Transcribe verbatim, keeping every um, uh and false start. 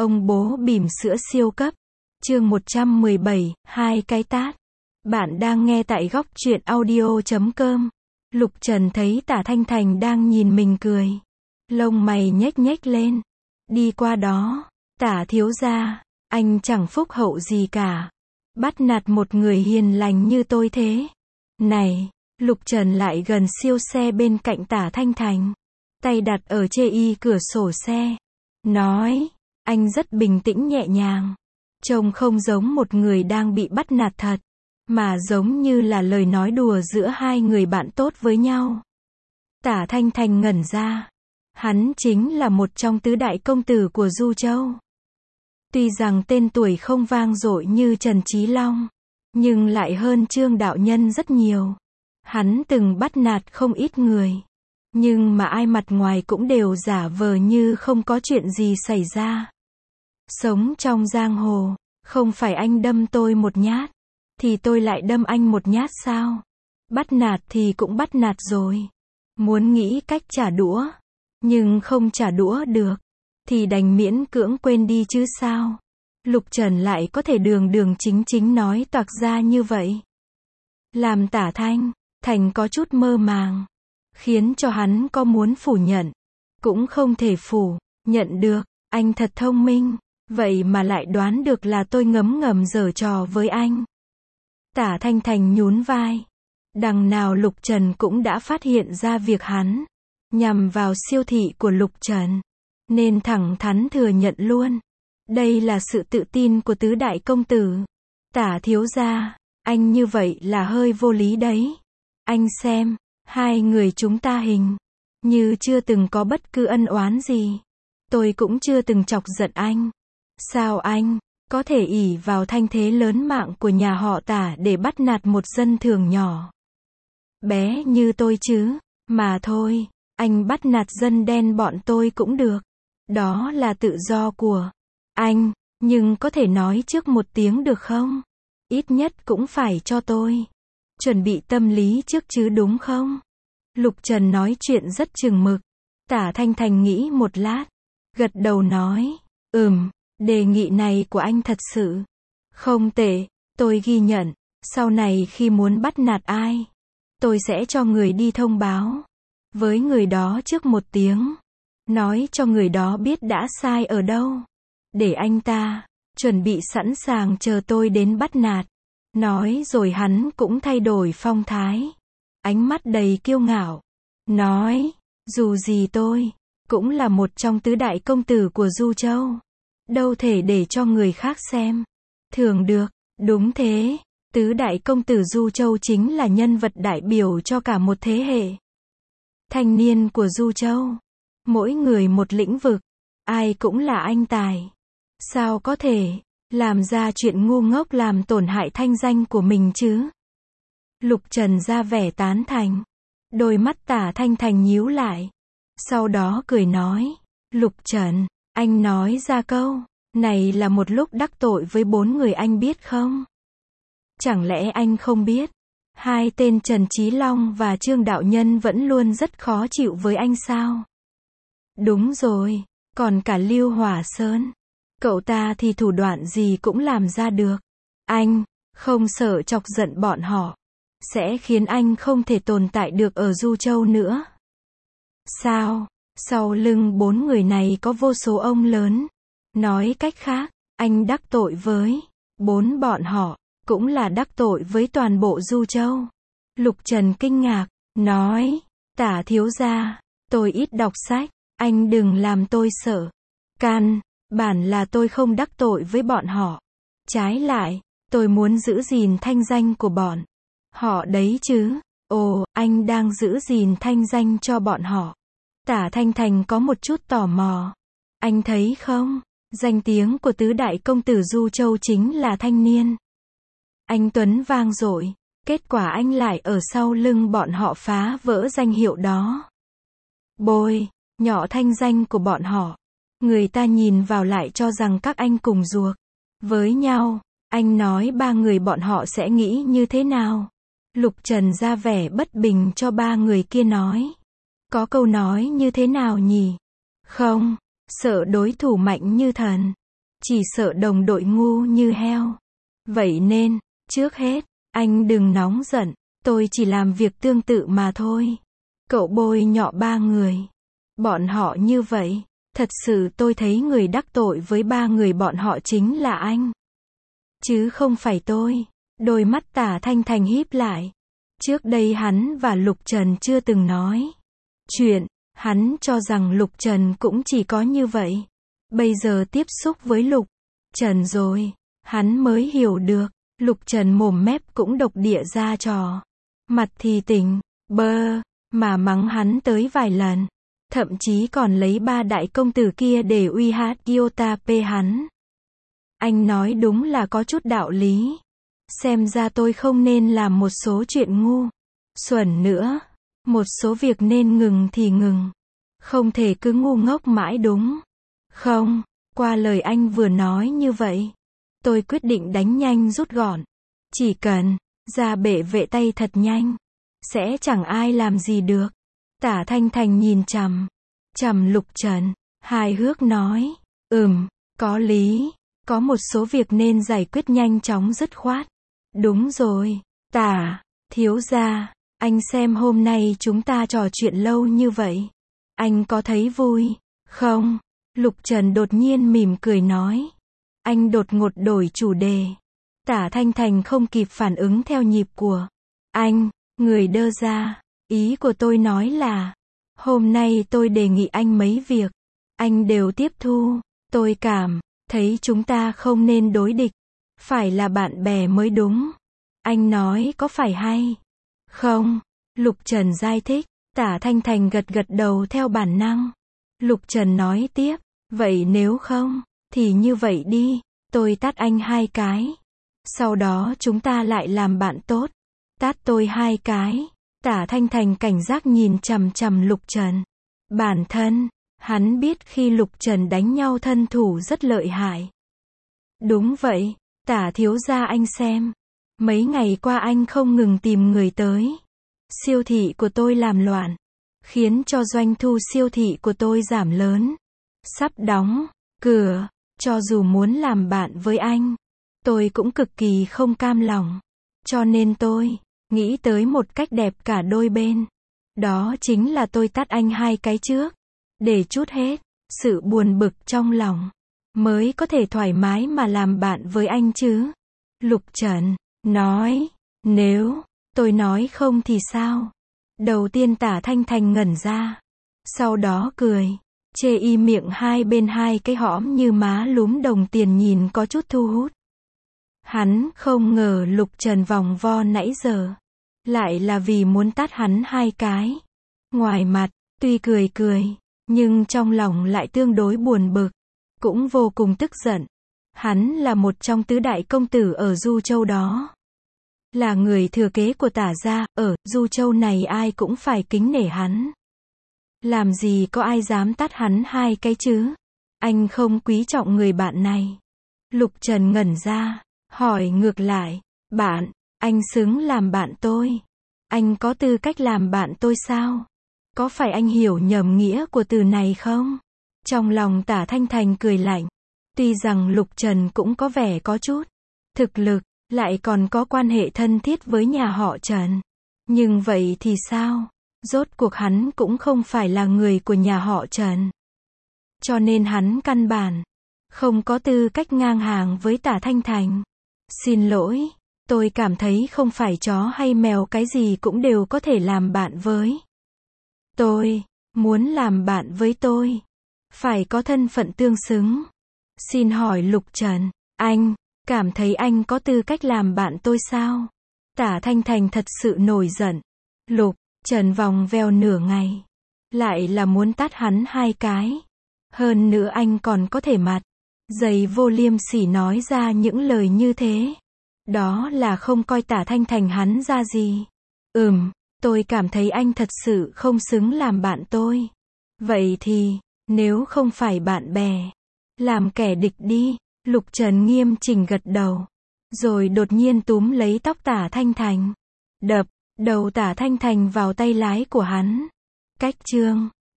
Ông bố bỉm sữa siêu cấp. Chương một trăm mười bảy, hai cái tát. Bạn đang nghe tại góc truyện audio chấm com. Lục Trần thấy Tả Thanh Thành đang nhìn mình cười. Lông mày nhếch nhếch lên. Đi qua đó, Tả thiếu gia, anh chẳng phúc hậu gì cả. Bắt nạt một người hiền lành như tôi thế. Này, Lục Trần lại gần siêu xe bên cạnh Tả Thanh Thành. Tay đặt ở chê y cửa sổ xe. Nói, anh rất bình tĩnh nhẹ nhàng. Trông không giống một người đang bị bắt nạt thật, mà giống như là lời nói đùa giữa hai người bạn tốt với nhau. Tả Thanh Thành ngẩn ra. Hắn chính là một trong tứ đại công tử của Du Châu. Tuy rằng tên tuổi không vang dội như Trần Chí Long, nhưng lại hơn Trương đạo nhân rất nhiều. Hắn từng bắt nạt không ít người, nhưng mà ai mặt ngoài cũng đều giả vờ như không có chuyện gì xảy ra. Sống trong giang hồ, không phải anh đâm tôi một nhát, thì tôi lại đâm anh một nhát sao? Bắt nạt thì cũng bắt nạt rồi. Muốn nghĩ cách trả đũa, nhưng không trả đũa được, thì đành miễn cưỡng quên đi chứ sao? Lục Trần lại có thể đường đường chính chính nói toạc ra như vậy. Làm Tả Thanh Thành có chút mơ màng, khiến cho hắn có muốn phủ nhận, cũng không thể phủ nhận được. Anh thật thông minh, vậy mà lại đoán được là tôi ngấm ngầm giở trò với anh. Tả Thanh Thành nhún vai. Đằng nào Lục Trần cũng đã phát hiện ra việc hắn nhằm vào siêu thị của Lục Trần, nên thẳng thắn thừa nhận luôn. Đây là sự tự tin của tứ đại công tử. Tả thiếu gia, anh như vậy là hơi vô lý đấy. Anh xem, hai người chúng ta hình như chưa từng có bất cứ ân oán gì. Tôi cũng chưa từng chọc giận anh. Sao anh có thể ỷ vào thanh thế lớn mạng của nhà họ Tả để bắt nạt một dân thường nhỏ bé như tôi chứ? Mà thôi, anh bắt nạt dân đen bọn tôi cũng được. Đó là tự do của anh, nhưng có thể nói trước một tiếng được không? Ít nhất cũng phải cho tôi chuẩn bị tâm lý trước chứ đúng không? Lục Trần nói chuyện rất chừng mực. Tả Thanh Thành nghĩ một lát, gật đầu nói, ừm, đề nghị này của anh thật sự không tệ, tôi ghi nhận. Sau này khi muốn bắt nạt ai, tôi sẽ cho người đi thông báo với người đó trước một tiếng, nói cho người đó biết đã sai ở đâu, để anh ta chuẩn bị sẵn sàng chờ tôi đến bắt nạt. Nói rồi hắn cũng thay đổi phong thái, ánh mắt đầy kiêu ngạo, nói, dù gì tôi cũng là một trong tứ đại công tử của Du Châu, đâu thể để cho người khác xem thường được. Đúng thế, tứ đại công tử Du Châu chính là nhân vật đại biểu cho cả một thế hệ thanh niên của Du Châu. Mỗi người một lĩnh vực, ai cũng là anh tài. Sao có thể làm ra chuyện ngu ngốc làm tổn hại thanh danh của mình chứ? Lục Trần ra vẻ tán thành. Đôi mắt Tả Thanh Thành nhíu lại. Sau đó cười nói, Lục Trần, anh nói ra câu này là một lúc đắc tội với bốn người anh biết không? Chẳng lẽ anh không biết, hai tên Trần Chí Long và Trương đạo nhân vẫn luôn rất khó chịu với anh sao? Đúng rồi, còn cả Lưu Hỏa Sơn, cậu ta thì thủ đoạn gì cũng làm ra được. Anh không sợ chọc giận bọn họ, sẽ khiến anh không thể tồn tại được ở Du Châu nữa. Sao? Sau lưng bốn người này có vô số ông lớn. Nói cách khác, anh đắc tội với bốn bọn họ, cũng là đắc tội với toàn bộ Du Châu. Lục Trần kinh ngạc, nói, Tả thiếu gia, tôi ít đọc sách, anh đừng làm tôi sợ. Căn bản là tôi không đắc tội với bọn họ. Trái lại, tôi muốn giữ gìn thanh danh của bọn họ đấy chứ. Ồ, anh đang giữ gìn thanh danh cho bọn họ. Tả Thanh Thành có một chút tò mò. Anh thấy không, danh tiếng của tứ đại công tử Du Châu chính là thanh niên anh tuấn vang dội. Kết quả anh lại ở sau lưng bọn họ phá vỡ danh hiệu đó. Bôi nhọ thanh danh của bọn họ. Người ta nhìn vào lại cho rằng các anh cùng ruột với nhau. Anh nói ba người bọn họ sẽ nghĩ như thế nào? Lục Trần ra vẻ bất bình cho ba người kia nói. Có câu nói như thế nào nhỉ? Không, sợ đối thủ mạnh như thần. chỉ sợ đồng đội ngu như heo. Vậy nên, trước hết, anh đừng nóng giận, tôi chỉ làm việc tương tự mà thôi. Cậu bôi nhọ ba người. Bọn họ như vậy, thật sự tôi thấy người đắc tội với ba người bọn họ chính là anh. Chứ không phải tôi. Đôi mắt Tả Thanh Thành híp lại. Trước đây hắn và Lục Trần chưa từng nói chuyện, hắn cho rằng Lục Trần cũng chỉ có như vậy. Bây giờ tiếp xúc với Lục Trần rồi, hắn mới hiểu được, Lục Trần mồm mép cũng độc địa ra trò. Mặt thì tỉnh, bơ, mà mắng hắn tới vài lần. Thậm chí còn lấy ba đại công tử kia để uy hát iota pe hắn. Anh nói đúng là có chút đạo lý. Xem ra tôi không nên làm một số chuyện ngu xuẩn nữa. Một số việc nên ngừng thì ngừng. Không thể cứ ngu ngốc mãi đúng không? Qua lời anh vừa nói như vậy, tôi quyết định đánh nhanh rút gọn. Chỉ cần ra bể vệ tay thật nhanh, sẽ chẳng ai làm gì được. Tả Thanh Thành nhìn chằm chằm Lục Trần, hài hước nói, ừm, có lý, có một số việc nên giải quyết nhanh chóng dứt khoát. Đúng rồi, Tả thiếu gia, anh xem hôm nay chúng ta trò chuyện lâu như vậy, anh có thấy vui không? Lục Trần đột nhiên mỉm cười nói. Anh đột ngột đổi chủ đề. Tả Thanh Thành không kịp phản ứng theo nhịp của anh, người đơ ra. Ý của tôi nói là, hôm nay tôi đề nghị anh mấy việc, anh đều tiếp thu. Tôi cảm thấy chúng ta không nên đối địch, phải là bạn bè mới đúng. Anh nói có phải hay không? Lục Trần giải thích. Tả Thanh Thành gật gật đầu theo bản năng. Lục Trần nói tiếp, vậy nếu không, thì như vậy đi, tôi tát anh hai cái. Sau đó chúng ta lại làm bạn tốt. Tát tôi hai cái. Tả Thanh Thành cảnh giác nhìn chằm chằm Lục Trần. Bản thân, hắn biết khi Lục Trần đánh nhau thân thủ rất lợi hại. Đúng vậy, Tả thiếu gia anh xem. Mấy ngày qua anh không ngừng tìm người tới. Siêu thị của tôi làm loạn, khiến cho doanh thu siêu thị của tôi giảm lớn. Sắp đóng cửa, cho dù muốn làm bạn với anh, tôi cũng cực kỳ không cam lòng. Cho nên tôi nghĩ tới một cách đẹp cả đôi bên. Đó chính là tôi tát anh hai cái trước, để trút hết sự buồn bực trong lòng, mới có thể thoải mái mà làm bạn với anh chứ. Lục Trần nói, nếu tôi nói không thì sao? Đầu tiên Tả Thanh Thành ngẩn ra, sau đó cười, chê y miệng hai bên hai cái hõm như má lúm đồng tiền nhìn có chút thu hút. Hắn không ngờ Lục Trần vòng vo nãy giờ, lại là vì muốn tát hắn hai cái. Ngoài mặt, tuy cười cười, nhưng trong lòng lại tương đối buồn bực, cũng vô cùng tức giận. Hắn là một trong tứ đại công tử ở Du Châu đó. Là người thừa kế của Tả gia, ở Du Châu này ai cũng phải kính nể hắn. Làm gì có ai dám tát hắn hai cái chứ? Anh không quý trọng người bạn này. Lục Trần ngẩn ra, hỏi ngược lại, bạn, anh xứng làm bạn tôi. Anh có tư cách làm bạn tôi sao? Có phải anh hiểu nhầm nghĩa của từ này không? Trong lòng Tả Thanh Thành cười lạnh. Tuy rằng Lục Trần cũng có vẻ có chút thực lực, lại còn có quan hệ thân thiết với nhà họ Trần. Nhưng vậy thì sao? Rốt cuộc hắn cũng không phải là người của nhà họ Trần. Cho nên hắn căn bản không có tư cách ngang hàng với Tả Thanh Thành. Xin lỗi, tôi cảm thấy không phải chó hay mèo cái gì cũng đều có thể làm bạn với tôi. Muốn làm bạn với tôi, phải có thân phận tương xứng. Xin hỏi Lục Trần, anh cảm thấy anh có tư cách làm bạn tôi sao? Tả Thanh Thành thật sự nổi giận. Lục Trần vòng vèo nửa ngày, lại là muốn tát hắn hai cái. Hơn nữa anh còn có thể mặt dày vô liêm sỉ nói ra những lời như thế. Đó là không coi Tả Thanh Thành hắn ra gì. Ừm, tôi cảm thấy anh thật sự không xứng làm bạn tôi. Vậy thì, nếu không phải bạn bè, làm kẻ địch đi. Lục Trần nghiêm chỉnh gật đầu, rồi đột nhiên túm lấy tóc Tả Thanh Thành, đập đầu Tả Thanh Thành vào tay lái của hắn. Cách chương